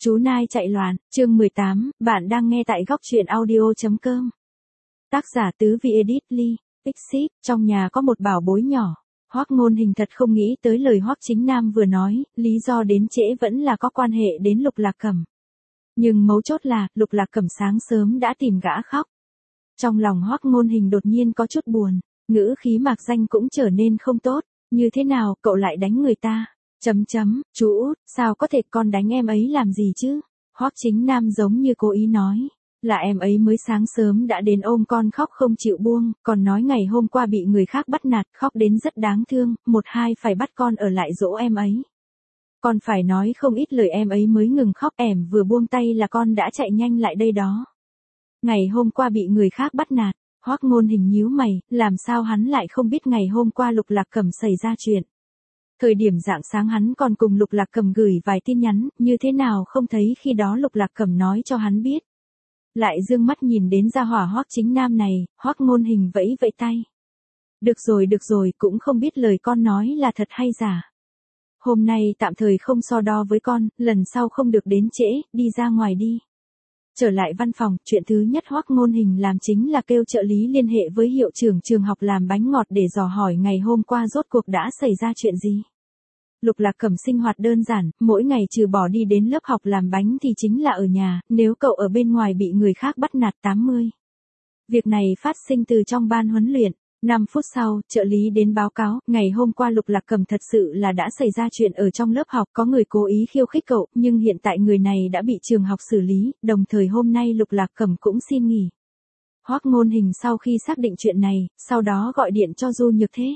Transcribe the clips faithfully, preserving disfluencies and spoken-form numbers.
Chú Nai chạy loạn, chương mười tám, bạn đang nghe tại góc truyện audio.com. Tác giả Tứ Vi Edit Ly, Xíp, trong nhà có một bảo bối nhỏ. Hoắc Ngôn Hình thật không nghĩ tới lời Hoắc Chính Nam vừa nói, lý do đến trễ vẫn là có quan hệ đến Lục Lạc Cẩm. Nhưng mấu chốt là, Lục Lạc Cẩm sáng sớm đã tìm gã khóc. Trong lòng Hoắc Ngôn Hình đột nhiên có chút buồn, ngữ khí mạc danh cũng trở nên không tốt, như thế nào cậu lại đánh người ta? Chấm chấm, chú Út, sao có thể con đánh em ấy làm gì chứ? Hoắc Chính Nam giống như cố ý nói, là em ấy mới sáng sớm đã đến ôm con khóc không chịu buông, còn nói ngày hôm qua bị người khác bắt nạt, khóc đến rất đáng thương, một hai phải bắt con ở lại dỗ em ấy. Con phải nói không ít lời em ấy mới ngừng khóc, em vừa buông tay là con đã chạy nhanh lại đây đó. Ngày hôm qua bị người khác bắt nạt, Hoắc Ngôn Hình nhíu mày, làm sao hắn lại không biết ngày hôm qua Lục Lạc Cẩm xảy ra chuyện. Thời điểm rạng sáng hắn còn cùng Lục Lạc Cẩm gửi vài tin nhắn, như thế nào không thấy khi đó Lục Lạc Cẩm nói cho hắn biết. Lại dương mắt nhìn đến gia hỏa Hoắc Chính Nam này, Hoắc Ngôn Hình vẫy vẫy tay. Được rồi được rồi, cũng không biết lời con nói là thật hay giả. Hôm nay tạm thời không so đo với con, lần sau không được đến trễ, đi ra ngoài đi. Trở lại văn phòng, chuyện thứ nhất Hoắc Ngôn Hình làm chính là kêu trợ lý liên hệ với hiệu trưởng trường học làm bánh ngọt để dò hỏi ngày hôm qua rốt cuộc đã xảy ra chuyện gì. Lục Lạc Cẩm sinh hoạt đơn giản, mỗi ngày trừ bỏ đi đến lớp học làm bánh thì chính là ở nhà, nếu cậu ở bên ngoài bị người khác bắt nạt tám mươi. Việc này phát sinh từ trong ban huấn luyện. năm phút sau, trợ lý đến báo cáo, ngày hôm qua Lục Lạc Cẩm thật sự là đã xảy ra chuyện ở trong lớp học, có người cố ý khiêu khích cậu, nhưng hiện tại người này đã bị trường học xử lý, đồng thời hôm nay Lục Lạc Cẩm cũng xin nghỉ. Hoắc Ngôn Hình sau khi xác định chuyện này, sau đó gọi điện cho Du Nhược Thế.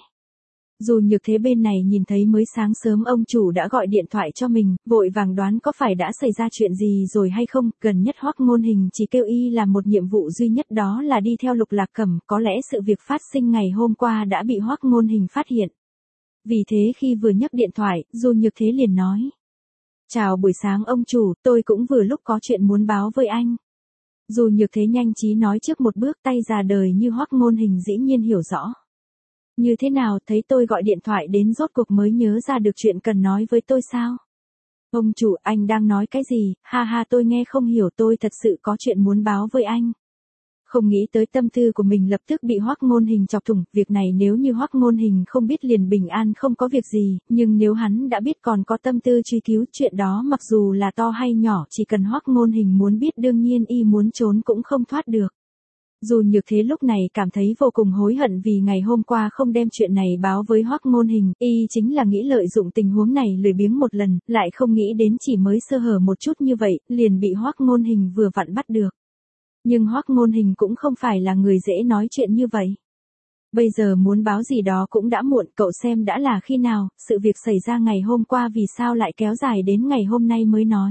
Du Nhược Thế bên này nhìn thấy mới sáng sớm ông chủ đã gọi điện thoại cho mình, vội vàng đoán có phải đã xảy ra chuyện gì rồi hay không, gần nhất Hoắc Ngôn Hình chỉ kêu y làm một nhiệm vụ duy nhất đó là đi theo Lục Lạc Cẩm, có lẽ sự việc phát sinh ngày hôm qua đã bị Hoắc Ngôn Hình phát hiện. Vì thế khi vừa nhấc điện thoại, Du Nhược Thế liền nói. Chào buổi sáng ông chủ, tôi cũng vừa lúc có chuyện muốn báo với anh. Du Nhược Thế nhanh trí nói trước một bước, tay già đời như Hoắc Ngôn Hình dĩ nhiên hiểu rõ. Như thế nào, thấy tôi gọi điện thoại đến rốt cuộc mới nhớ ra được chuyện cần nói với tôi sao? Ông chủ, anh đang nói cái gì? Ha ha, tôi nghe không hiểu, tôi thật sự có chuyện muốn báo với anh. Không nghĩ tới tâm tư của mình lập tức bị Hoắc Ngôn Hình chọc thủng, việc này nếu như Hoắc Ngôn Hình không biết liền bình an không có việc gì, nhưng nếu hắn đã biết còn có tâm tư truy cứu, chuyện đó mặc dù là to hay nhỏ, chỉ cần Hoắc Ngôn Hình muốn biết đương nhiên y muốn trốn cũng không thoát được. Dù Nhược Thế lúc này cảm thấy vô cùng hối hận vì ngày hôm qua không đem chuyện này báo với Hoắc Ngôn Hình, y chính là nghĩ lợi dụng tình huống này lười biếng một lần, lại không nghĩ đến chỉ mới sơ hở một chút như vậy, liền bị Hoắc Ngôn Hình vừa vặn bắt được. Nhưng Hoắc Ngôn Hình cũng không phải là người dễ nói chuyện như vậy. Bây giờ muốn báo gì đó cũng đã muộn, cậu xem đã là khi nào, sự việc xảy ra ngày hôm qua vì sao lại kéo dài đến ngày hôm nay mới nói.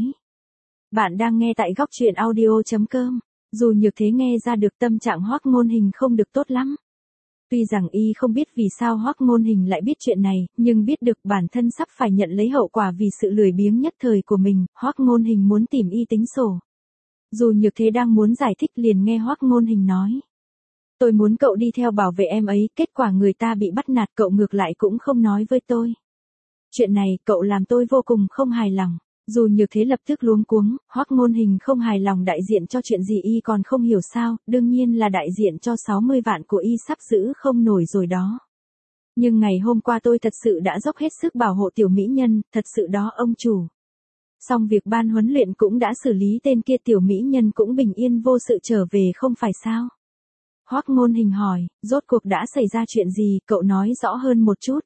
Bạn đang nghe tại góc truyện audio.com. Dù Nhược Thế nghe ra được tâm trạng Hoắc Ngôn Hình không được tốt lắm. Tuy rằng y không biết vì sao Hoắc Ngôn Hình lại biết chuyện này, nhưng biết được bản thân sắp phải nhận lấy hậu quả vì sự lười biếng nhất thời của mình, Hoắc Ngôn Hình muốn tìm y tính sổ. Dù Nhược Thế đang muốn giải thích liền nghe Hoắc Ngôn Hình nói. Tôi muốn cậu đi theo bảo vệ em ấy, kết quả người ta bị bắt nạt cậu ngược lại cũng không nói với tôi. Chuyện này cậu làm tôi vô cùng không hài lòng. Dù Nhược Thế lập tức luống cuống, Hoắc Ngôn Hình không hài lòng đại diện cho chuyện gì y còn không hiểu sao, đương nhiên là đại diện cho sáu mươi vạn của y sắp giữ không nổi rồi đó. Nhưng ngày hôm qua tôi thật sự đã dốc hết sức bảo hộ tiểu mỹ nhân, thật sự đó ông chủ. Xong việc ban huấn luyện cũng đã xử lý tên kia, tiểu mỹ nhân cũng bình yên vô sự trở về không phải sao? Hoắc Ngôn Hình hỏi, rốt cuộc đã xảy ra chuyện gì, cậu nói rõ hơn một chút.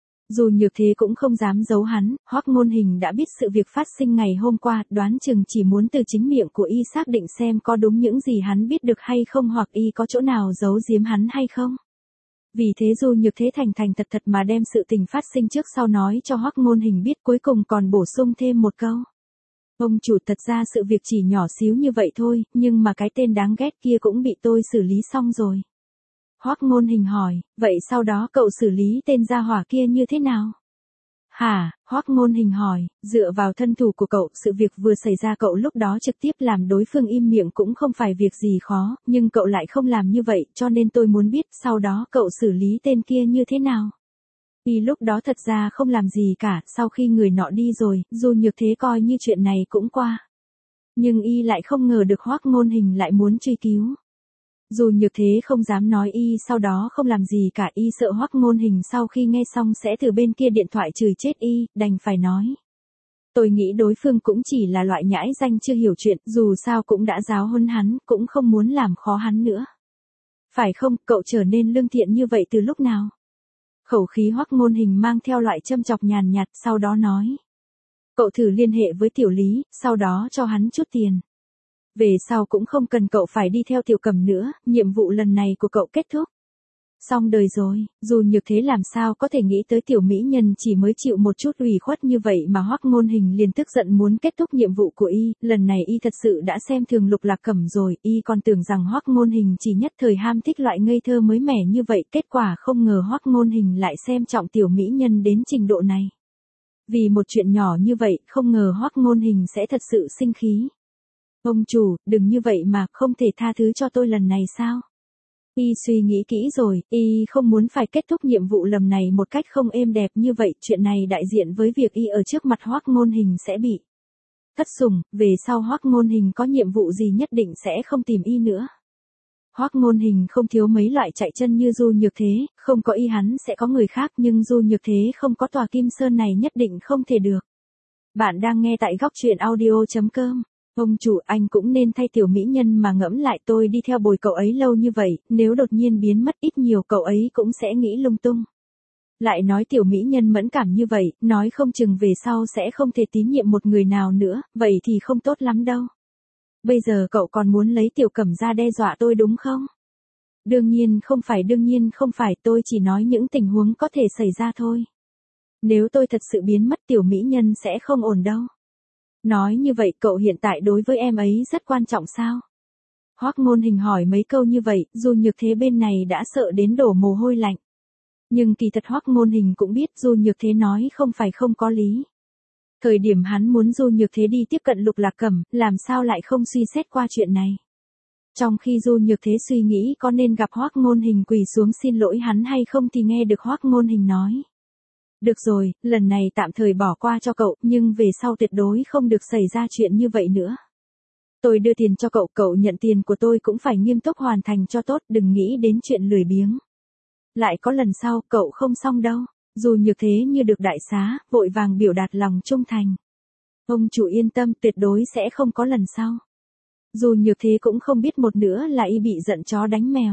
Dù Nhược Thế cũng không dám giấu hắn, Hoắc Ngôn Hình đã biết sự việc phát sinh ngày hôm qua, đoán chừng chỉ muốn từ chính miệng của y xác định xem có đúng những gì hắn biết được hay không hoặc y có chỗ nào giấu giếm hắn hay không. Vì thế Dù Nhược Thế thành thành thật thật mà đem sự tình phát sinh trước sau nói cho Hoắc Ngôn Hình biết, cuối cùng còn bổ sung thêm một câu. Ông chủ, thật ra sự việc chỉ nhỏ xíu như vậy thôi, nhưng mà cái tên đáng ghét kia cũng bị tôi xử lý xong rồi. Hoắc Ngôn Hình hỏi, vậy sau đó cậu xử lý tên gia hỏa kia như thế nào? Hả? Hoắc Ngôn Hình hỏi, dựa vào thân thủ của cậu, sự việc vừa xảy ra cậu lúc đó trực tiếp làm đối phương im miệng cũng không phải việc gì khó, nhưng cậu lại không làm như vậy, cho nên tôi muốn biết sau đó cậu xử lý tên kia như thế nào? Y lúc đó thật ra không làm gì cả, sau khi người nọ đi rồi, Dù Nhược Thế coi như chuyện này cũng qua. Nhưng y lại không ngờ được Hoắc Ngôn Hình lại muốn truy cứu. Dù Nhược Thế không dám nói y sau đó không làm gì cả, y sợ Hoắc Ngôn Hình sau khi nghe xong sẽ từ bên kia điện thoại chửi chết y, đành phải nói. Tôi nghĩ đối phương cũng chỉ là loại nhãi danh chưa hiểu chuyện, dù sao cũng đã giáo huấn hắn, cũng không muốn làm khó hắn nữa. Phải không, cậu trở nên lương thiện như vậy từ lúc nào? Khẩu khí Hoắc Ngôn Hình mang theo loại châm chọc nhàn nhạt, sau đó nói. Cậu thử liên hệ với Tiểu Lý, sau đó cho hắn chút tiền. Về sau cũng không cần cậu phải đi theo Tiểu Cẩm nữa, nhiệm vụ lần này của cậu kết thúc. Xong đời rồi, dù Nhược Thế làm sao có thể nghĩ tới tiểu mỹ nhân chỉ mới chịu một chút ủy khuất như vậy mà Hoắc Ngôn Hình liền tức giận muốn kết thúc nhiệm vụ của y, lần này y thật sự đã xem thường Lục Lạc Cẩm rồi, y còn tưởng rằng Hoắc Ngôn Hình chỉ nhất thời ham thích loại ngây thơ mới mẻ như vậy, kết quả không ngờ Hoắc Ngôn Hình lại xem trọng tiểu mỹ nhân đến trình độ này. Vì một chuyện nhỏ như vậy, không ngờ Hoắc Ngôn Hình sẽ thật sự sinh khí. Ông chủ, đừng như vậy mà, không thể tha thứ cho tôi lần này sao? Y suy nghĩ kỹ rồi, y không muốn phải kết thúc nhiệm vụ lầm này một cách không êm đẹp như vậy, chuyện này đại diện với việc y ở trước mặt Hoắc Ngôn Hình sẽ bị thất sủng, về sau Hoắc Ngôn Hình có nhiệm vụ gì nhất định sẽ không tìm y nữa. Hoắc Ngôn Hình không thiếu mấy loại chạy chân như Du Nhược Thế, không có y hắn sẽ có người khác, nhưng Du Nhược Thế không có tòa Kim Sơn này nhất định không thể được. Bạn đang nghe tại góc truyện audio chấm com. Ông chủ, anh cũng nên thay tiểu mỹ nhân mà ngẫm lại, tôi đi theo bồi cậu ấy lâu như vậy, nếu đột nhiên biến mất ít nhiều cậu ấy cũng sẽ nghĩ lung tung. Lại nói tiểu mỹ nhân mẫn cảm như vậy, nói không chừng về sau sẽ không thể tín nhiệm một người nào nữa, vậy thì không tốt lắm đâu. Bây giờ cậu còn muốn lấy Tiểu Cẩm ra đe dọa tôi đúng không? Đương nhiên không phải, đương nhiên không phải, tôi chỉ nói những tình huống có thể xảy ra thôi. Nếu tôi thật sự biến mất tiểu mỹ nhân sẽ không ổn đâu. Nói như vậy cậu hiện tại đối với em ấy rất quan trọng sao? Hoắc Ngôn Hình hỏi mấy câu như vậy, Du Nhược Thế bên này đã sợ đến đổ mồ hôi lạnh. Nhưng kỳ thật Hoắc Ngôn Hình cũng biết Du Nhược Thế nói không phải không có lý. Thời điểm hắn muốn Du Nhược Thế đi tiếp cận Lục Lạc Cẩm, làm sao lại không suy xét qua chuyện này. Trong khi Du Nhược Thế suy nghĩ có nên gặp Hoắc Ngôn Hình quỳ xuống xin lỗi hắn hay không thì nghe được Hoắc Ngôn Hình nói. Được rồi, lần này tạm thời bỏ qua cho cậu, nhưng về sau tuyệt đối không được xảy ra chuyện như vậy nữa. Tôi đưa tiền cho cậu, cậu nhận tiền của tôi cũng phải nghiêm túc hoàn thành cho tốt, đừng nghĩ đến chuyện lười biếng. Lại có lần sau, cậu không xong đâu. Dù Nhược Thế như được đại xá, vội vàng biểu đạt lòng trung thành. Ông chủ yên tâm, tuyệt đối sẽ không có lần sau. Dù Nhược Thế cũng không biết một nữa là y bị giận chó đánh mèo.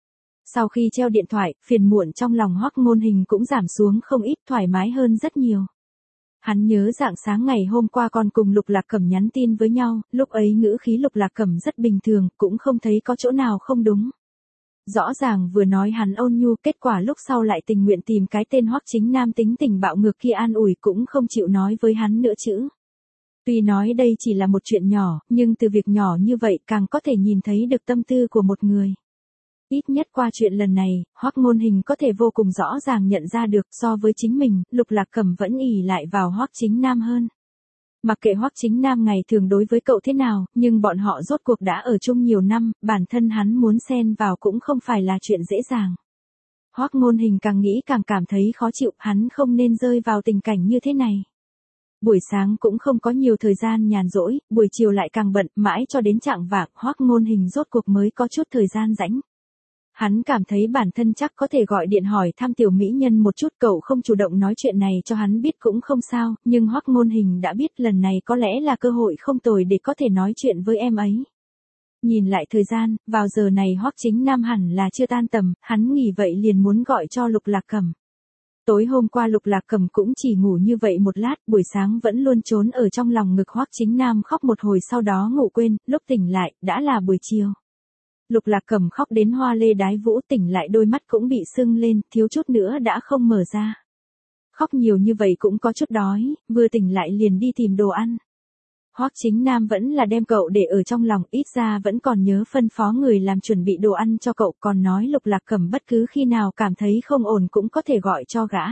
Sau khi treo điện thoại, phiền muộn trong lòng Hoắc Ngôn Hình cũng giảm xuống không ít, thoải mái hơn rất nhiều. Hắn nhớ rạng sáng ngày hôm qua còn cùng Lục Lạc Cẩm nhắn tin với nhau, lúc ấy ngữ khí Lục Lạc Cẩm rất bình thường, cũng không thấy có chỗ nào không đúng. Rõ ràng vừa nói hắn ôn nhu, kết quả lúc sau lại tình nguyện tìm cái tên Hoắc Chính Nam tính tình bạo ngược kia an ủi, cũng không chịu nói với hắn nữa chữ. Tuy nói đây chỉ là một chuyện nhỏ, nhưng từ việc nhỏ như vậy càng có thể nhìn thấy được tâm tư của một người. Ít nhất qua chuyện lần này, Hoắc Ngôn Hình có thể vô cùng rõ ràng nhận ra được, so với chính mình, Lục Lạc Cẩm vẫn ỷ lại vào Hoắc Chính Nam hơn. Mặc kệ Hoắc Chính Nam ngày thường đối với cậu thế nào, nhưng bọn họ rốt cuộc đã ở chung nhiều năm, bản thân hắn muốn xen vào cũng không phải là chuyện dễ dàng. Hoắc Ngôn Hình càng nghĩ càng cảm thấy khó chịu, hắn không nên rơi vào tình cảnh như thế này. Buổi sáng cũng không có nhiều thời gian nhàn rỗi, buổi chiều lại càng bận, mãi cho đến chạng vạng, Hoắc Ngôn Hình rốt cuộc mới có chút thời gian rảnh. Hắn cảm thấy bản thân chắc có thể gọi điện hỏi thăm tiểu mỹ nhân một chút, cậu không chủ động nói chuyện này cho hắn biết cũng không sao, nhưng Hoắc Ngôn Hình đã biết lần này có lẽ là cơ hội không tồi để có thể nói chuyện với em ấy. Nhìn lại thời gian, vào giờ này Hoắc Chính Nam hẳn là chưa tan tầm, hắn nghỉ vậy liền muốn gọi cho Lục Lạc Cẩm. Tối hôm qua Lục Lạc Cẩm cũng chỉ ngủ như vậy một lát, buổi sáng vẫn luôn trốn ở trong lòng ngực Hoắc Chính Nam khóc một hồi sau đó ngủ quên, lúc tỉnh lại, đã là buổi chiều. Lục Lạc Cẩm khóc đến hoa lê đái vũ, tỉnh lại đôi mắt cũng bị sưng lên, thiếu chút nữa đã không mở ra. Khóc nhiều như vậy cũng có chút đói, vừa tỉnh lại liền đi tìm đồ ăn. Hoắc Chính Nam vẫn là đem cậu để ở trong lòng, ít ra vẫn còn nhớ phân phó người làm chuẩn bị đồ ăn cho cậu, còn nói Lục Lạc Cẩm bất cứ khi nào cảm thấy không ổn cũng có thể gọi cho gã.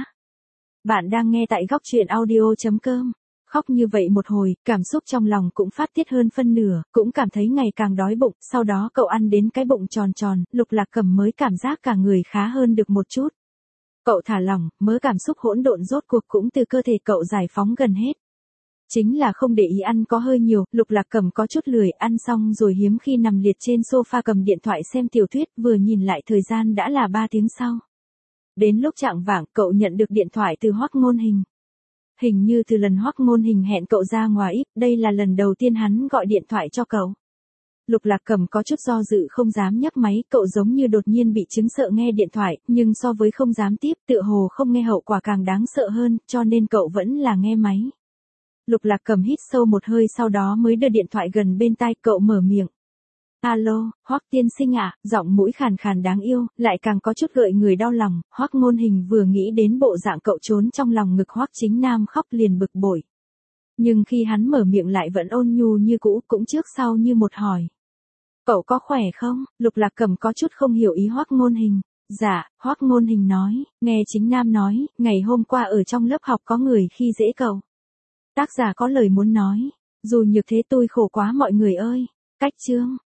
Bạn đang nghe tại góc truyện audio chấm com. Khóc như vậy một hồi, cảm xúc trong lòng cũng phát tiết hơn phân nửa, cũng cảm thấy ngày càng đói bụng, sau đó cậu ăn đến cái bụng tròn tròn, Lục Lạc Cẩm mới cảm giác cả người khá hơn được một chút. Cậu thả lỏng, mớ cảm xúc hỗn độn rốt cuộc cũng từ cơ thể cậu giải phóng gần hết. Chính là không để ý ăn có hơi nhiều, Lục Lạc Cầm có chút lười, ăn xong rồi hiếm khi nằm liệt trên sofa cầm điện thoại xem tiểu thuyết, vừa nhìn lại thời gian đã là ba tiếng sau. Đến lúc chạng vạng, cậu nhận được điện thoại từ Hoắc Ngôn Hình. Hình như từ lần Hoắc Ngôn Hình hẹn cậu ra ngoài ít, đây là lần đầu tiên hắn gọi điện thoại cho cậu. Lục Lạc Cầm có chút do dự không dám nhấc máy, cậu giống như đột nhiên bị chứng sợ nghe điện thoại, nhưng so với không dám tiếp, tựa hồ không nghe hậu quả càng đáng sợ hơn, cho nên cậu vẫn là nghe máy. Lục Lạc Cầm hít sâu một hơi sau đó mới đưa điện thoại gần bên tai, cậu mở miệng. Alo, Hoắc tiên sinh ạ, giọng mũi khàn khàn đáng yêu, lại càng có chút gợi người đau lòng. Hoắc Ngôn Hình vừa nghĩ đến bộ dạng cậu trốn trong lòng ngực Hoắc Chính Nam khóc liền bực bội. Nhưng khi hắn mở miệng lại vẫn ôn nhu như cũ, cũng trước sau như một hỏi. Cậu có khỏe không? Lục Lạc Cầm có chút không hiểu ý Hoắc Ngôn Hình. Dạ, Hoắc Ngôn Hình nói, nghe Chính Nam nói, ngày hôm qua ở trong lớp học có người khi dễ cậu. Tác giả có lời muốn nói, dù nhược thế tôi khổ quá mọi người ơi. Cách chương.